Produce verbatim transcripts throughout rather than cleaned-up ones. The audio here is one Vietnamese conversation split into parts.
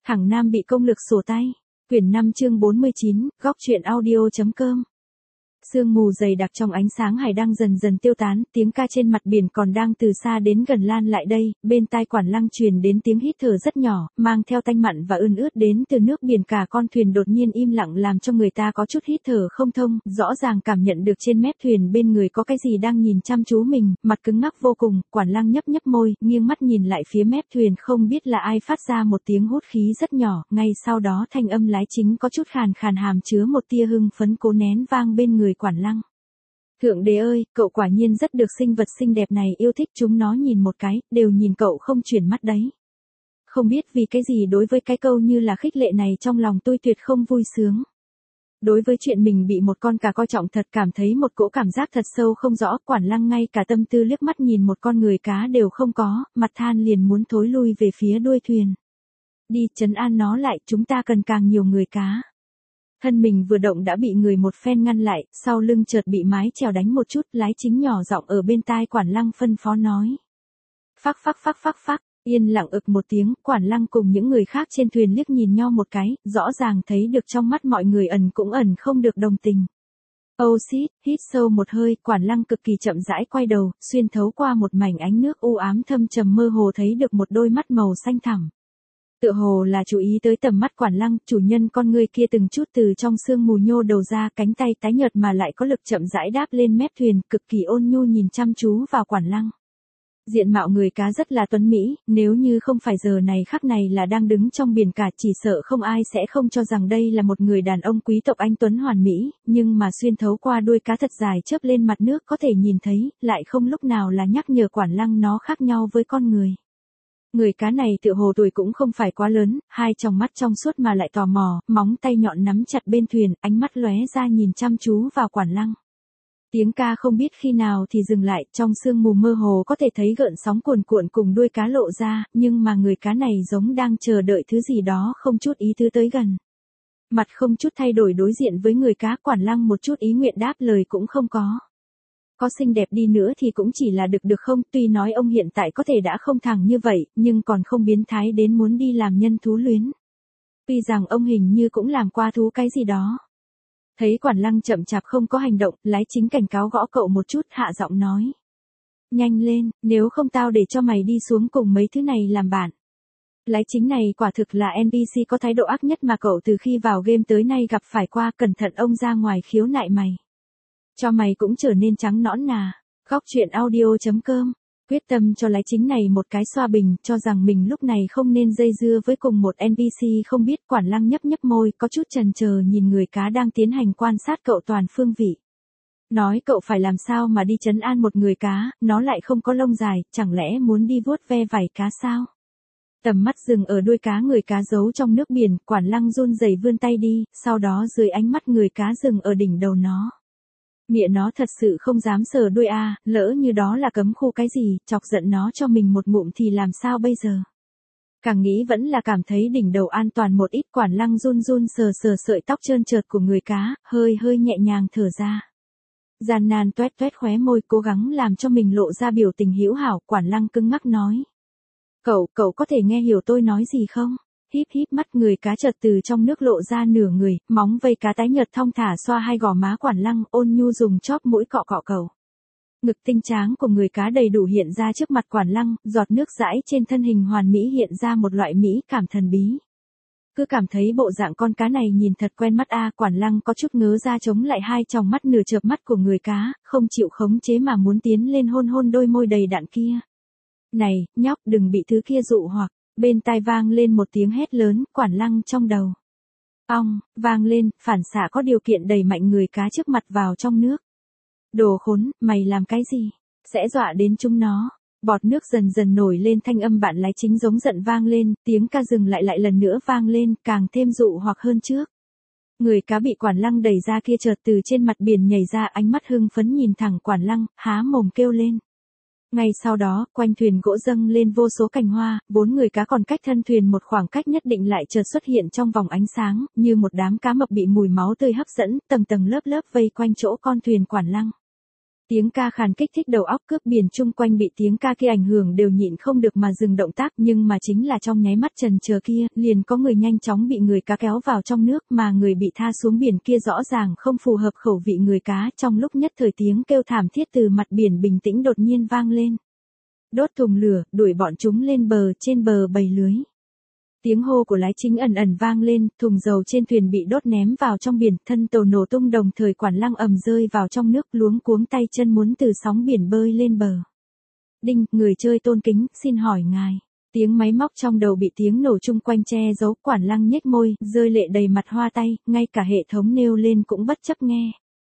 Thằng Nam bị công lực sổ tay. Quyển năm chương bốn mươi chín, góc truyện audio.com. Sương mù dày đặc trong ánh sáng hải đang dần dần tiêu tán, tiếng ca trên mặt biển còn đang từ xa đến gần lan lại đây, bên tai Quản Lăng truyền đến tiếng hít thở rất nhỏ, mang theo tanh mặn và ươn ướt đến từ nước biển. Cả con thuyền đột nhiên im lặng làm cho người ta có chút hít thở không thông, rõ ràng cảm nhận được trên mép thuyền bên người có cái gì đang nhìn chăm chú mình, mặt cứng ngắc vô cùng. Quản Lăng nhấp nhấp môi, nghiêng mắt nhìn lại phía mép thuyền, không biết là ai phát ra một tiếng hút khí rất nhỏ, ngay sau đó thanh âm lái chính có chút khàn khàn hàm chứa một tia hưng phấn cố nén vang bên người Quản Lăng. Thượng đế ơi, cậu quả nhiên rất được sinh vật xinh đẹp này yêu thích, chúng nó nhìn một cái, đều nhìn cậu không chuyển mắt đấy. Không biết vì cái gì đối với cái câu như là khích lệ này trong lòng tôi tuyệt không vui sướng. Đối với chuyện mình bị một con cá coi trọng thật cảm thấy một cỗ cảm giác thật sâu không rõ. Quản Lăng ngay cả tâm tư liếc mắt nhìn một con người cá đều không có, mặt than liền muốn thối lui về phía đuôi thuyền. Đi, trấn an nó lại, chúng ta cần càng nhiều người cá. Thân mình vừa động đã bị người một phen ngăn lại, sau lưng chợt bị mái chèo đánh một chút, lái chính nhỏ giọng ở bên tai Quản Lăng phân phó nói. Phắc phắc phắc phắc phắc, yên lặng ực một tiếng, Quản Lăng cùng những người khác trên thuyền liếc nhìn nhau một cái, rõ ràng thấy được trong mắt mọi người ẩn cũng ẩn không được đồng tình. Oh shit, hít sâu một hơi, Quản Lăng cực kỳ chậm rãi quay đầu, xuyên thấu qua một mảnh ánh nước u ám thâm trầm mơ hồ thấy được một đôi mắt màu xanh thẳm. Tựa hồ là chú ý tới tầm mắt Quản Lăng, chủ nhân con ngươi kia từng chút từ trong sương mù nhô đầu ra, cánh tay tái nhợt mà lại có lực chậm rãi đáp lên mép thuyền, cực kỳ ôn nhu nhìn chăm chú vào Quản Lăng. Diện mạo người cá rất là tuấn mỹ, nếu như không phải giờ này khắc này là đang đứng trong biển cả, chỉ sợ không ai sẽ không cho rằng đây là một người đàn ông quý tộc anh tuấn hoàn mỹ, nhưng mà xuyên thấu qua đuôi cá thật dài chớp lên mặt nước có thể nhìn thấy, lại không lúc nào là nhắc nhở Quản Lăng nó khác nhau với con người. Người cá này tựa hồ tuổi cũng không phải quá lớn, hai tròng mắt trong suốt mà lại tò mò, móng tay nhọn nắm chặt bên thuyền, ánh mắt lóe ra nhìn chăm chú vào Quản Lăng. Tiếng ca không biết khi nào thì dừng lại, trong sương mù mơ hồ có thể thấy gợn sóng cuồn cuộn cùng đuôi cá lộ ra, nhưng mà người cá này giống đang chờ đợi thứ gì đó không chút ý tứ tới gần. Mặt không chút thay đổi đối diện với người cá, Quản Lăng một chút ý nguyện đáp lời cũng không có. Có xinh đẹp đi nữa thì cũng chỉ là được được không, tuy nói ông hiện tại có thể đã không thẳng như vậy, nhưng còn không biến thái đến muốn đi làm nhân thú luyến. Tuy rằng ông hình như cũng làm qua thú cái gì đó. Thấy Quản Lăng chậm chạp không có hành động, lái chính cảnh cáo gõ cậu một chút, hạ giọng nói. Nhanh lên, nếu không tao để cho mày đi xuống cùng mấy thứ này làm bạn. Lái chính này quả thực là en pê xê có thái độ ác nhất mà cậu từ khi vào game tới nay gặp phải qua, cẩn thận ông ra ngoài khiếu nại mày. Cho mày cũng trở nên trắng nõn nà. Góc truyện audio.com. Quyết tâm cho lái chính này một cái xoa bình, cho rằng mình lúc này không nên dây dưa với cùng một en pê xê không biết. Quản Lăng nhấp nhấp môi, có chút chần chờ nhìn người cá đang tiến hành quan sát cậu toàn phương vị. Nói cậu phải làm sao mà đi trấn an một người cá, nó lại không có lông dài, chẳng lẽ muốn đi vuốt ve vảy cá sao? Tầm mắt dừng ở đuôi cá người cá giấu trong nước biển, Quản Lăng run rẩy vươn tay đi, sau đó dưới ánh mắt người cá dừng ở đỉnh đầu nó. Mẹ nó thật sự không dám sờ đuôi a, à, lỡ như đó là cấm khu cái gì, chọc giận nó cho mình một ngụm thì làm sao bây giờ? Càng nghĩ vẫn là cảm thấy đỉnh đầu an toàn một ít. Quản Lăng run run sờ sờ sợi tóc trơn trượt của người cá, hơi hơi nhẹ nhàng thở ra. Gian nan toét toét khóe môi cố gắng làm cho mình lộ ra biểu tình hữu hảo. Quản Lăng cứng ngắc nói. Cậu, cậu có thể nghe hiểu tôi nói gì không? Híp híp mắt, người cá chợt từ trong nước lộ ra nửa người, móng vây cá tái nhợt thong thả xoa hai gò má Quản Lăng, ôn nhu dùng chóp mũi cọ cọ cầu. Ngực tinh tráng của người cá đầy đủ hiện ra trước mặt Quản Lăng, giọt nước dãi trên thân hình hoàn mỹ hiện ra một loại mỹ cảm thần bí. Cứ cảm thấy bộ dạng con cá này nhìn thật quen mắt a, à, Quản Lăng có chút ngớ ra chống lại hai tròng mắt nửa chợp mắt của người cá, không chịu khống chế mà muốn tiến lên hôn hôn đôi môi đầy đặn kia. Này, nhóc, đừng bị thứ kia dụ hoặc. Bên tai vang lên một tiếng hét lớn, Quản Lăng trong đầu. Ong, vang lên, phản xạ có điều kiện đẩy mạnh người cá trước mặt vào trong nước. Đồ khốn, mày làm cái gì? Sẽ dọa đến chúng nó. Bọt nước dần dần nổi lên, thanh âm bạn lái chính giống giận vang lên, tiếng ca dừng lại lại lần nữa vang lên, càng thêm dụ hoặc hơn trước. Người cá bị Quản Lăng đẩy ra kia chợt từ trên mặt biển nhảy ra, ánh mắt hưng phấn nhìn thẳng Quản Lăng, há mồm kêu lên. Ngay sau đó, quanh thuyền gỗ dâng lên vô số cành hoa, bốn người cá còn cách thân thuyền một khoảng cách nhất định lại chợt xuất hiện trong vòng ánh sáng, như một đám cá mập bị mùi máu tươi hấp dẫn, tầng tầng lớp lớp vây quanh chỗ con thuyền Quản Lăng. Tiếng ca khàn kích thích đầu óc, cướp biển chung quanh bị tiếng ca kia ảnh hưởng đều nhịn không được mà dừng động tác, nhưng mà chính là trong nháy mắt chần chờ kia, liền có người nhanh chóng bị người cá kéo vào trong nước, mà người bị tha xuống biển kia rõ ràng không phù hợp khẩu vị người cá, trong lúc nhất thời tiếng kêu thảm thiết từ mặt biển bình tĩnh đột nhiên vang lên. Đốt thùng lửa, đuổi bọn chúng lên bờ, trên bờ bày lưới. Tiếng hô của lái chính ẩn ẩn vang lên, thùng dầu trên thuyền bị đốt ném vào trong biển, thân tàu nổ tung đồng thời Quản Lăng ầm rơi vào trong nước, luống cuống tay chân muốn từ sóng biển bơi lên bờ. Đinh, người chơi tôn kính, xin hỏi ngài. Tiếng máy móc trong đầu bị tiếng nổ chung quanh che giấu, Quản Lăng nhếch môi, rơi lệ đầy mặt hoa tay, ngay cả hệ thống nêu lên cũng bất chấp nghe.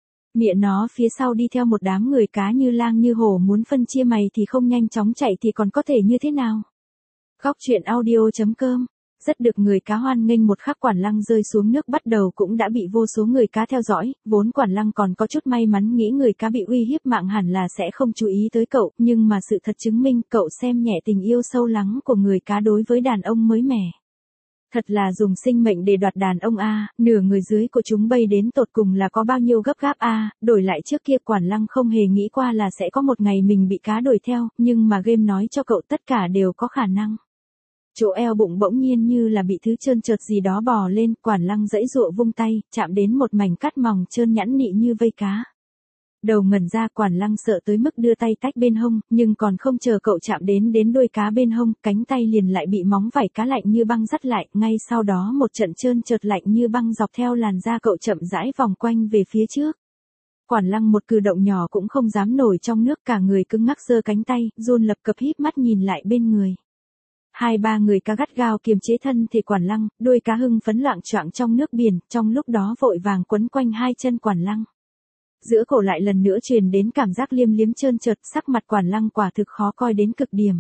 Mẹ nó, phía sau đi theo một đám người cá như lang như hổ, muốn phân chia mày thì không nhanh chóng chạy thì còn có thể như thế nào? Góc truyện audio chấm com. Rất được người cá hoan nghênh, một khắc Quản Lăng rơi xuống nước bắt đầu cũng đã bị vô số người cá theo dõi, vốn Quản Lăng còn có chút may mắn nghĩ người cá bị uy hiếp mạng hẳn là sẽ không chú ý tới cậu, nhưng mà sự thật chứng minh cậu xem nhẹ tình yêu sâu lắng của người cá đối với đàn ông mới mẻ. Thật là dùng sinh mệnh để đoạt đàn ông a, nửa người dưới của chúng bay đến tột cùng là có bao nhiêu gấp gáp a, đổi lại trước kia Quản Lăng không hề nghĩ qua là sẽ có một ngày mình bị cá đuổi theo, nhưng mà game nói cho cậu tất cả đều có khả năng. Chỗ eo bụng bỗng nhiên như là bị thứ trơn trượt gì đó bò lên, Quản Lăng giãy giụa vung tay, chạm đến một mảnh cát mỏng trơn nhẵn nị như vây cá. Đầu ngẩn ra, Quản Lăng sợ tới mức đưa tay tách bên hông, nhưng còn không chờ cậu chạm đến đến đuôi cá bên hông, cánh tay liền lại bị móng vảy cá lạnh như băng dắt lại, ngay sau đó một trận trơn trượt lạnh như băng dọc theo làn da cậu chậm rãi vòng quanh về phía trước. Quản Lăng một cử động nhỏ cũng không dám nổi trong nước, cả người cứng ngắc giơ cánh tay, run lập cập híp mắt nhìn lại bên người. Hai ba người cá gắt gao kiềm chế thân thể Quản Lăng, đuôi cá hưng phấn loạng choạng trong nước biển, trong lúc đó vội vàng quấn quanh hai chân Quản Lăng. Giữa cổ lại lần nữa truyền đến cảm giác liêm liếm trơn trượt, sắc mặt Quản Lăng quả thực khó coi đến cực điểm.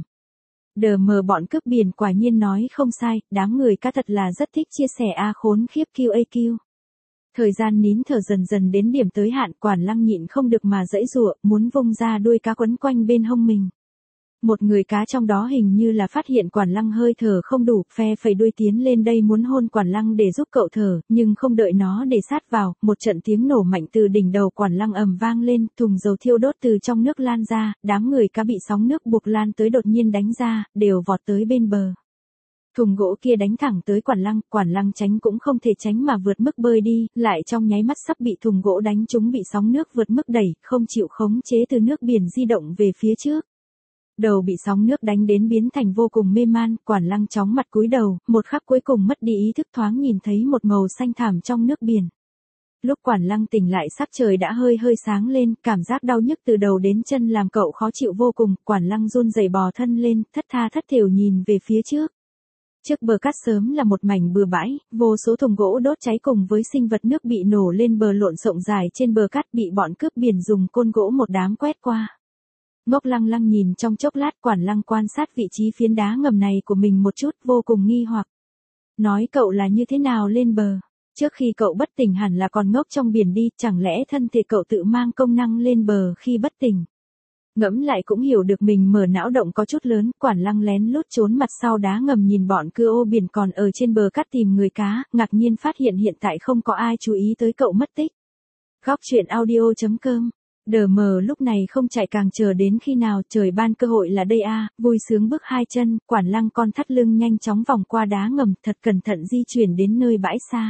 Đờ mờ, bọn cướp biển quả nhiên nói không sai, đám người cá thật là rất thích chia sẻ a, khốn khiếp quy a quy. Thời gian nín thở dần dần đến điểm tới hạn, Quản Lăng nhịn không được mà giãy giụa, muốn vung ra đuôi cá quấn quanh bên hông mình. Một người cá trong đó hình như là phát hiện Quản Lăng hơi thở không đủ, phe phẩy đuôi tiến lên đây muốn hôn Quản Lăng để giúp cậu thở, nhưng không đợi nó để sát vào, một trận tiếng nổ mạnh từ đỉnh đầu Quản Lăng ầm vang lên, thùng dầu thiêu đốt từ trong nước lan ra, đám người cá bị sóng nước buộc lan tới đột nhiên đánh ra, đều vọt tới bên bờ. Thùng gỗ kia đánh thẳng tới Quản Lăng, Quản Lăng tránh cũng không thể tránh mà vượt mức bơi đi, lại trong nháy mắt sắp bị thùng gỗ đánh trúng, bị sóng nước vượt mức đẩy, không chịu khống chế từ nước biển di động về phía trước. Đầu bị sóng nước đánh đến biến thành vô cùng mê man, Quản Lăng chóng mặt cúi đầu, một khắc cuối cùng mất đi ý thức, thoáng nhìn thấy một màu xanh thẳm trong nước biển. Lúc Quản Lăng tỉnh lại sắc trời đã hơi hơi sáng lên, cảm giác đau nhức từ đầu đến chân làm cậu khó chịu vô cùng, Quản Lăng run rẩy bò thân lên, thất tha thất thểu nhìn về phía trước. Trước bờ cát sớm là một mảnh bừa bãi, vô số thùng gỗ đốt cháy cùng với sinh vật nước bị nổ lên bờ lộn xộn dài trên bờ cát, bị bọn cướp biển dùng côn gỗ một đám quét qua. Ngốc Lăng Lăng nhìn trong chốc lát, Quản Lăng quan sát vị trí phiến đá ngầm này của mình một chút, vô cùng nghi hoặc. Nói cậu là như thế nào lên bờ? Trước khi cậu bất tỉnh hẳn là còn ngốc trong biển đi, chẳng lẽ thân thể cậu tự mang công năng lên bờ khi bất tỉnh? Ngẫm lại cũng hiểu được mình mở não động có chút lớn, Quản Lăng lén lút trốn mặt sau đá ngầm nhìn bọn cưa ô biển còn ở trên bờ cát tìm người cá, ngạc nhiên phát hiện hiện tại không có ai chú ý tới cậu mất tích. Góc truyện audio chấm com. Đờ mờ lúc này không chạy càng chờ đến khi nào, trời ban cơ hội là đây a, vui sướng bước hai chân, Quản Lăng con thắt lưng nhanh chóng vòng qua đá ngầm, thật cẩn thận di chuyển đến nơi bãi xa.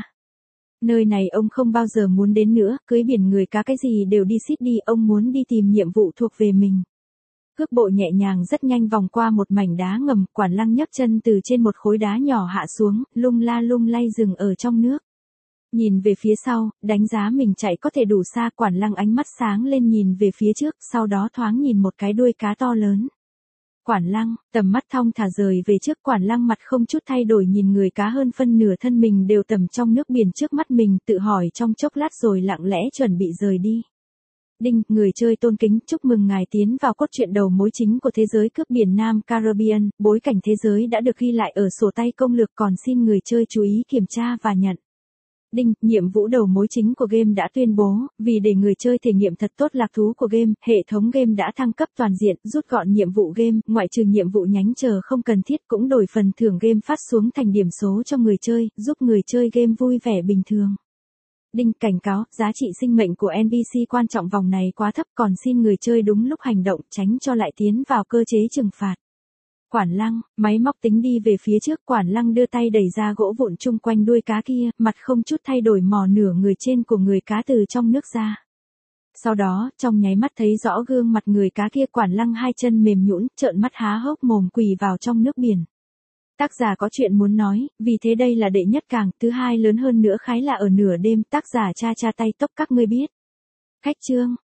Nơi này ông không bao giờ muốn đến nữa, cưới biển người cá cái gì đều đi xít đi, ông muốn đi tìm nhiệm vụ thuộc về mình. Cước bộ nhẹ nhàng rất nhanh vòng qua một mảnh đá ngầm, Quản Lăng nhấc chân từ trên một khối đá nhỏ hạ xuống, lung la lung lay dừng ở trong nước. Nhìn về phía sau, đánh giá mình chạy có thể đủ xa, Quản Lăng ánh mắt sáng lên nhìn về phía trước, sau đó thoáng nhìn một cái đuôi cá to lớn. Quản Lăng, tầm mắt thong thả rời về trước, Quản Lăng mặt không chút thay đổi nhìn người cá hơn phân nửa thân mình đều tầm trong nước biển trước mắt mình, tự hỏi trong chốc lát rồi lặng lẽ chuẩn bị rời đi. Đinh, người chơi tôn kính, chúc mừng ngài tiến vào cốt truyện đầu mối chính của thế giới cướp biển Nam Caribbean, bối cảnh thế giới đã được ghi lại ở sổ tay công lược, còn xin người chơi chú ý kiểm tra và nhận. Đinh, nhiệm vụ đầu mối chính của game đã tuyên bố, vì để người chơi thể nghiệm thật tốt lạc thú của game, hệ thống game đã thăng cấp toàn diện, rút gọn nhiệm vụ game, ngoại trừ nhiệm vụ nhánh chờ không cần thiết, cũng đổi phần thưởng game phát xuống thành điểm số cho người chơi, giúp người chơi game vui vẻ bình thường. Đinh cảnh cáo, giá trị sinh mệnh của en pê xê quan trọng vòng này quá thấp, còn xin người chơi đúng lúc hành động tránh cho lại tiến vào cơ chế trừng phạt. Quản Lăng, máy móc tính đi về phía trước, Quản Lăng đưa tay đẩy ra gỗ vụn chung quanh đuôi cá kia, mặt không chút thay đổi mò nửa người trên của người cá từ trong nước ra. Sau đó, trong nháy mắt thấy rõ gương mặt người cá kia, Quản Lăng hai chân mềm nhũn, trợn mắt há hốc mồm quỳ vào trong nước biển. Tác giả có chuyện muốn nói, vì thế đây là đệ nhất càng, thứ hai lớn hơn nữa khái là ở nửa đêm, tác giả cha cha tay tốc các ngươi biết. Khách chương.